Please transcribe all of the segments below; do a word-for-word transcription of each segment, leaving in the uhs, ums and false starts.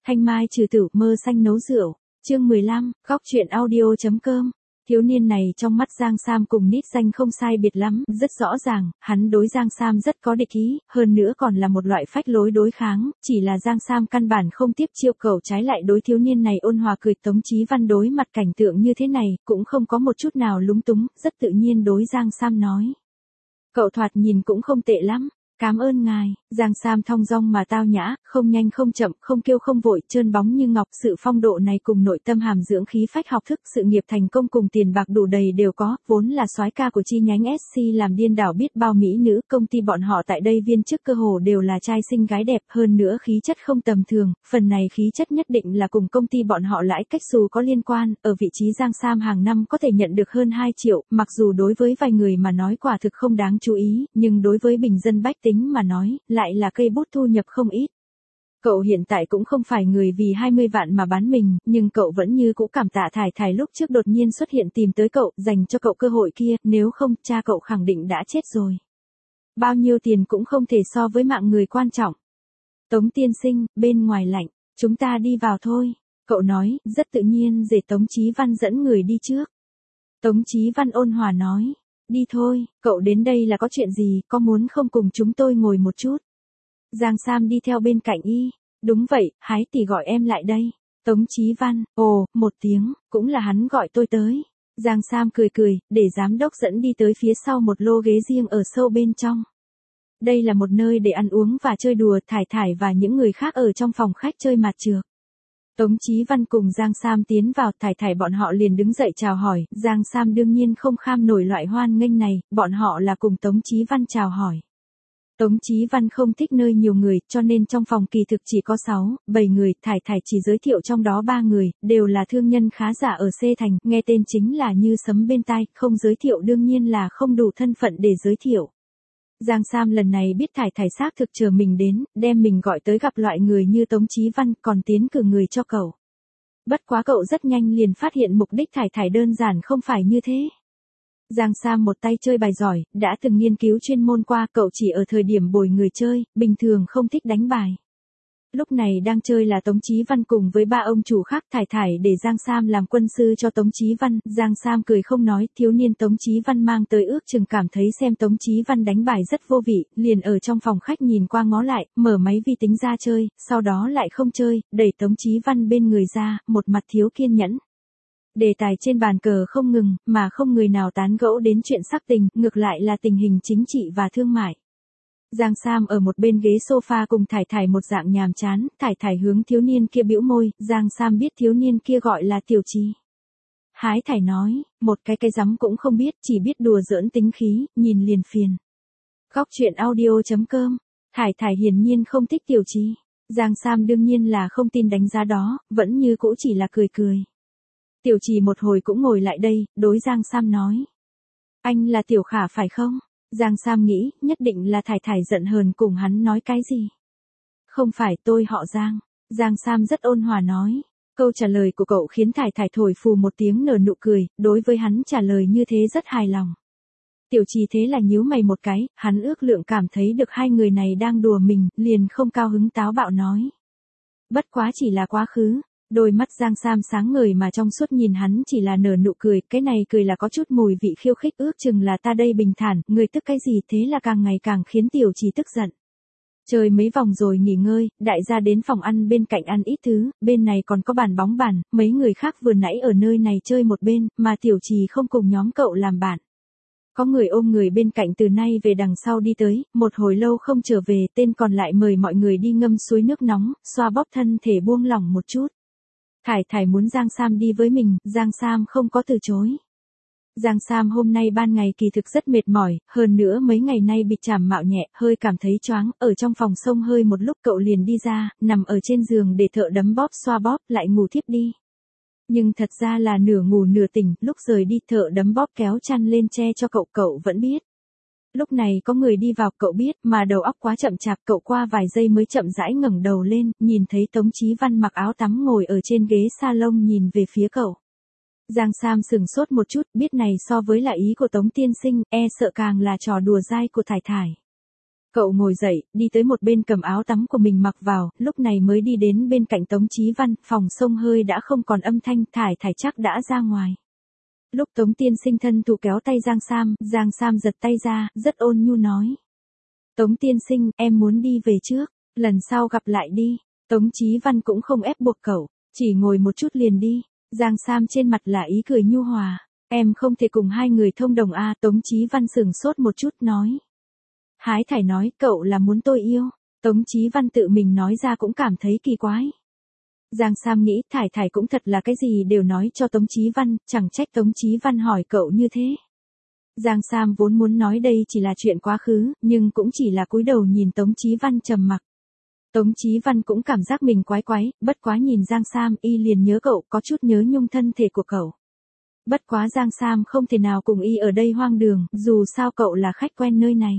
Thanh mai trừ tử, mơ xanh nấu rượu. Chương mười lăm, góc truyện audio.com. Thiếu niên này trong mắt Giang Sam cùng Nít Danh không sai biệt lắm, rất rõ ràng, hắn đối Giang Sam rất có địch ý, hơn nữa còn là một loại phách lối đối kháng, chỉ là Giang Sam căn bản không tiếp chiêu cầu, trái lại đối thiếu niên này ôn hòa cười. Tống Chí Văn đối mặt cảnh tượng như thế này, cũng không có một chút nào lúng túng, rất tự nhiên đối Giang Sam nói. Cậu thoạt nhìn cũng không tệ lắm. Cảm ơn ngài. Giang Sam thong dong mà tao nhã, không nhanh không chậm, không kêu không vội, trơn bóng như ngọc. Sự phong độ này cùng nội tâm hàm dưỡng khí phách học thức, sự nghiệp thành công cùng tiền bạc đủ đầy đều có, vốn là soái ca của chi nhánh ét xê làm điên đảo biết bao mỹ nữ, công ty bọn họ tại đây viên chức cơ hồ đều là trai xinh gái đẹp, hơn nữa khí chất không tầm thường, phần này khí chất nhất định là cùng công ty bọn họ lãi cách xù có liên quan. Ở vị trí Giang Sam hàng năm có thể nhận được hơn hai triệu, mặc dù đối với vài người mà nói quả thực không đáng chú ý, nhưng đối với bình dân bách tính mà nói, lại là cây bút thu nhập không ít. Cậu hiện tại cũng không phải người vì hai mươi vạn mà bán mình, nhưng cậu vẫn như cũ cảm tạ Thải Thải lúc trước đột nhiên xuất hiện tìm tới cậu, dành cho cậu cơ hội kia, nếu không, cha cậu khẳng định đã chết rồi. Bao nhiêu tiền cũng không thể so với mạng người quan trọng. Tống tiên sinh, bên ngoài lạnh, chúng ta đi vào thôi. Cậu nói, rất tự nhiên để Tống Chí Văn dẫn người đi trước. Tống Chí Văn ôn hòa nói. Đi thôi, cậu đến đây là có chuyện gì, có muốn không cùng chúng tôi ngồi một chút? Giang Sam đi theo bên cạnh y. Đúng vậy, Hái tỷ gọi em lại đây. Tống Chí Văn, ồ, một tiếng, cũng là hắn gọi tôi tới. Giang Sam cười cười, để giám đốc dẫn đi tới phía sau một lô ghế riêng ở sâu bên trong. Đây là một nơi để ăn uống và chơi đùa. Thải Thải và những người khác ở trong phòng khách chơi mạt trược. Tống Chí Văn cùng Giang Sam tiến vào, Thải Thải bọn họ liền đứng dậy chào hỏi, Giang Sam đương nhiên không kham nổi loại hoan nghênh này, bọn họ là cùng Tống Chí Văn chào hỏi. Tống Chí Văn không thích nơi nhiều người, cho nên trong phòng kỳ thực chỉ có sáu, bảy người, Thải Thải chỉ giới thiệu trong đó ba người, đều là thương nhân khá giả ở C thành, nghe tên chính là như sấm bên tai, không giới thiệu đương nhiên là không đủ thân phận để giới thiệu. Giang Sam lần này biết Thải Thải xác thực chờ mình đến, đem mình gọi tới gặp loại người như Tống Chí Văn, còn tiến cử người cho cậu. Bất quá cậu rất nhanh liền phát hiện mục đích Thải Thải đơn giản không phải như thế. Giang Sam một tay chơi bài giỏi, đã từng nghiên cứu chuyên môn qua, cậu chỉ ở thời điểm bồi người chơi, bình thường không thích đánh bài. Lúc này đang chơi là Tống Chí Văn cùng với ba ông chủ khác. Thải Thải để Giang Sam làm quân sư cho Tống Chí Văn, Giang Sam cười không nói, thiếu niên Tống Chí Văn mang tới ước chừng cảm thấy xem Tống Chí Văn đánh bài rất vô vị, liền ở trong phòng khách nhìn qua ngó lại, mở máy vi tính ra chơi, sau đó lại không chơi, đẩy Tống Chí Văn bên người ra, một mặt thiếu kiên nhẫn. Đề tài trên bàn cờ không ngừng, mà không người nào tán gẫu đến chuyện sắc tình, ngược lại là tình hình chính trị và thương mại. Giang Sam ở một bên ghế sofa cùng Thải Thải một dạng nhàm chán, Thải Thải hướng thiếu niên kia bĩu môi, Giang Sam biết thiếu niên kia gọi là Tiểu Trì. Hái Thải nói, một cái cái rắm cũng không biết, chỉ biết đùa giỡn tính khí, nhìn liền phiền. Góc truyện audio.com, Thải Thải hiển nhiên không thích Tiểu Trì. Giang Sam đương nhiên là không tin đánh giá đó, vẫn như cũ chỉ là cười cười. Tiểu Trì một hồi cũng ngồi lại đây, đối Giang Sam nói. Anh là Tiểu Khả phải không? Giang Sam nghĩ, nhất định là Thải Thải giận hờn cùng hắn nói cái gì. Không phải, tôi họ Giang. Giang Sam rất ôn hòa nói. Câu trả lời của cậu khiến Thải Thải thổi phù một tiếng nở nụ cười, đối với hắn trả lời như thế rất hài lòng. Tiểu Trì thế là nhíu mày một cái, hắn ước lượng cảm thấy được hai người này đang đùa mình, liền không cao hứng táo bạo nói. Bất quá chỉ là quá khứ. Đôi mắt Giang Sam sáng ngời mà trong suốt nhìn hắn chỉ là nở nụ cười, cái này cười là có chút mùi vị khiêu khích, ước chừng là ta đây bình thản, người tức cái gì, thế là càng ngày càng khiến Tiểu Trì tức giận. Chơi mấy vòng rồi nghỉ ngơi, đại gia đến phòng ăn bên cạnh ăn ít thứ, bên này còn có bàn bóng bàn, mấy người khác vừa nãy ở nơi này chơi một bên, mà Tiểu Trì không cùng nhóm cậu làm bạn. Có người ôm người bên cạnh từ nay về đằng sau đi tới, một hồi lâu không trở về, tên còn lại mời mọi người đi ngâm suối nước nóng, xoa bóp thân thể buông lỏng một chút. Thải Thải muốn Giang Sam đi với mình, Giang Sam không có từ chối. Giang Sam hôm nay ban ngày kỳ thực rất mệt mỏi, hơn nữa mấy ngày nay bị chảm mạo nhẹ, hơi cảm thấy choáng, ở trong phòng xông hơi một lúc cậu liền đi ra, nằm ở trên giường để thợ đấm bóp xoa bóp, lại ngủ thiếp đi. Nhưng thật ra là nửa ngủ nửa tỉnh, lúc rời đi thợ đấm bóp kéo chăn lên che cho cậu, cậu vẫn biết. Lúc này có người đi vào, cậu biết, mà đầu óc quá chậm chạp, cậu qua vài giây mới chậm rãi ngẩng đầu lên, nhìn thấy Tống Chí Văn mặc áo tắm ngồi ở trên ghế salon nhìn về phía cậu. Giang Sam sừng sốt một chút, biết này so với là ý của Tống tiên sinh, e sợ càng là trò đùa dai của Thải Thải. Cậu ngồi dậy, đi tới một bên cầm áo tắm của mình mặc vào, lúc này mới đi đến bên cạnh Tống Chí Văn, phòng xông hơi đã không còn âm thanh, Thải Thải chắc đã ra ngoài. Lúc Tống Tiên Sinh thân thủ kéo tay Giang Sam, Giang Sam giật tay ra, rất ôn nhu nói. Tống Tiên Sinh, em muốn đi về trước, lần sau gặp lại đi. Tống Chí Văn cũng không ép buộc cậu, chỉ ngồi một chút liền đi. Giang Sam trên mặt là ý cười nhu hòa. Em không thể cùng hai người thông đồng à, Tống Chí Văn sừng sốt một chút nói. Hái Thải nói, cậu là muốn tôi yêu. Tống Chí Văn tự mình nói ra cũng cảm thấy kỳ quái. Giang Sam nghĩ Thải Thải cũng thật là cái gì đều nói cho Tống Chí Văn, chẳng trách Tống Chí Văn hỏi cậu như thế. Giang Sam vốn muốn nói đây chỉ là chuyện quá khứ, nhưng cũng chỉ là cúi đầu nhìn Tống Chí Văn trầm mặc. Tống Chí Văn cũng cảm giác mình quái quái, bất quá nhìn Giang Sam y liền nhớ cậu, có chút nhớ nhung thân thể của cậu. Bất quá Giang Sam không thể nào cùng y ở đây hoang đường, dù sao cậu là khách quen nơi này.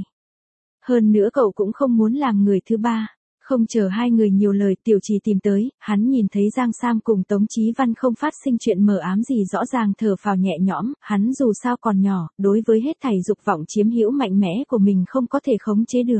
Hơn nữa cậu cũng không muốn làm người thứ ba. Không chờ hai người nhiều lời, Tiểu Trì tìm tới, hắn nhìn thấy Giang Sam cùng Tống Chí Văn không phát sinh chuyện mờ ám gì, rõ ràng thở phào nhẹ nhõm, hắn dù sao còn nhỏ, đối với hết thảy dục vọng chiếm hữu mạnh mẽ của mình không có thể khống chế được.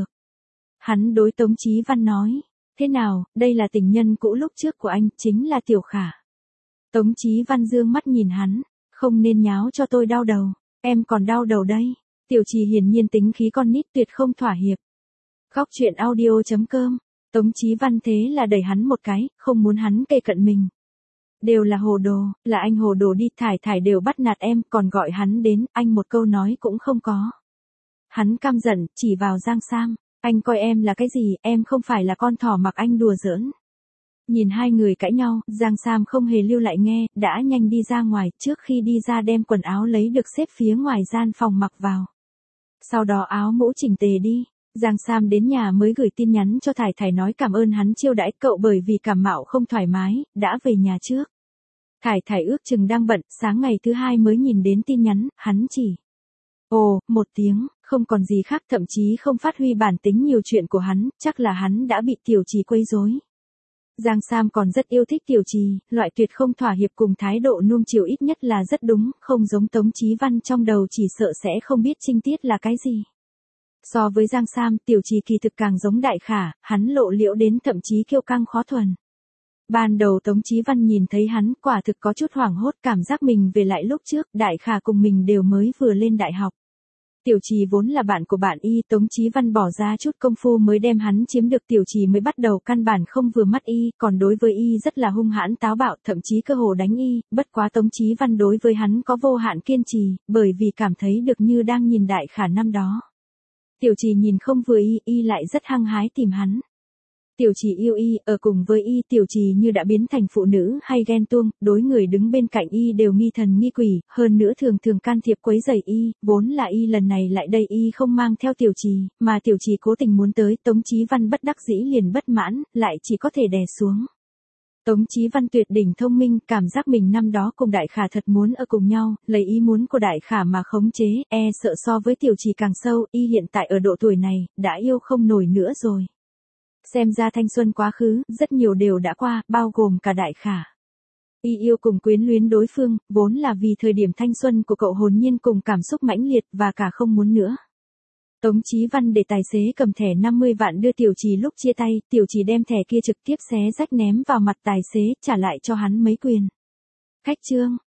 Hắn đối Tống Chí Văn nói, thế nào, đây là tình nhân cũ lúc trước của anh, chính là Tiểu Khả. Tống Chí Văn dương mắt nhìn hắn, không nên nháo cho tôi đau đầu, em còn đau đầu đây. Tiểu Trì hiển nhiên tính khí con nít tuyệt không thỏa hiệp. Góc truyện audio chấm com. Tống Chí Văn thế là đẩy hắn một cái, không muốn hắn kề cận mình. Đều là hồ đồ, là anh hồ đồ đi, Thải Thải đều bắt nạt em, còn gọi hắn đến, anh một câu nói cũng không có. Hắn căm giận, chỉ vào Giang Sam, anh coi em là cái gì, em không phải là con thỏ mặc anh đùa giỡn. Nhìn hai người cãi nhau, Giang Sam không hề lưu lại nghe, đã nhanh đi ra ngoài, trước khi đi ra đem quần áo lấy được xếp phía ngoài gian phòng mặc vào. Sau đó áo mũ chỉnh tề đi. Giang Sam đến nhà mới gửi tin nhắn cho Thải Thải nói cảm ơn hắn chiêu đãi cậu bởi vì cảm mạo không thoải mái, đã về nhà trước. Thải Thải ước chừng đang bận, sáng ngày thứ hai mới nhìn đến tin nhắn, hắn chỉ. Ồ, một tiếng, không còn gì khác, thậm chí không phát huy bản tính nhiều chuyện của hắn, chắc là hắn đã bị Tiểu Trì quấy rối. Giang Sam còn rất yêu thích Tiểu Trì, loại tuyệt không thỏa hiệp cùng thái độ nuông chiều ít nhất là rất đúng, không giống Tống Chí Văn trong đầu chỉ sợ sẽ không biết trinh tiết là cái gì. So với Giang Sam, Tiểu Trì kỳ thực càng giống Đại Khả, hắn lộ liễu đến thậm chí kiêu căng khó thuần. Ban đầu Tống Chí Văn nhìn thấy hắn, quả thực có chút hoảng hốt, cảm giác mình về lại lúc trước, Đại Khả cùng mình đều mới vừa lên đại học. Tiểu Trì vốn là bạn của bạn y, Tống Chí Văn bỏ ra chút công phu mới đem hắn chiếm được, Tiểu Trì mới bắt đầu căn bản không vừa mắt y, còn đối với y rất là hung hãn táo bạo, thậm chí cơ hồ đánh y, bất quá Tống Chí Văn đối với hắn có vô hạn kiên trì, bởi vì cảm thấy được như đang nhìn Đại Khả năm đó. Tiểu Trì nhìn không vừa y, y lại rất hăng hái tìm hắn. Tiểu Trì yêu y, ở cùng với y, Tiểu Trì như đã biến thành phụ nữ hay ghen tuông, đối người đứng bên cạnh y đều nghi thần nghi quỷ, hơn nữa thường thường can thiệp quấy rầy y, vốn là y lần này lại đây y không mang theo Tiểu Trì, mà Tiểu Trì cố tình muốn tới, Tống Chí Văn bất đắc dĩ liền bất mãn, lại chỉ có thể đè xuống. Tống Chí Văn tuyệt đỉnh thông minh, cảm giác mình năm đó cùng Đại Khả thật muốn ở cùng nhau, lấy ý muốn của Đại Khả mà khống chế, e sợ so với Tiểu Trì càng sâu, y hiện tại ở độ tuổi này, đã yêu không nổi nữa rồi. Xem ra thanh xuân quá khứ, rất nhiều đều đã qua, bao gồm cả Đại Khả. Y yêu cùng quyến luyến đối phương, vốn là vì thời điểm thanh xuân của cậu hồn nhiên cùng cảm xúc mãnh liệt và cả không muốn nữa. Tống Chí Văn để tài xế cầm thẻ năm mươi vạn đưa Tiểu Trì lúc chia tay, Tiểu Trì đem thẻ kia trực tiếp xé rách ném vào mặt tài xế, trả lại cho hắn mấy quyền. Khách trương,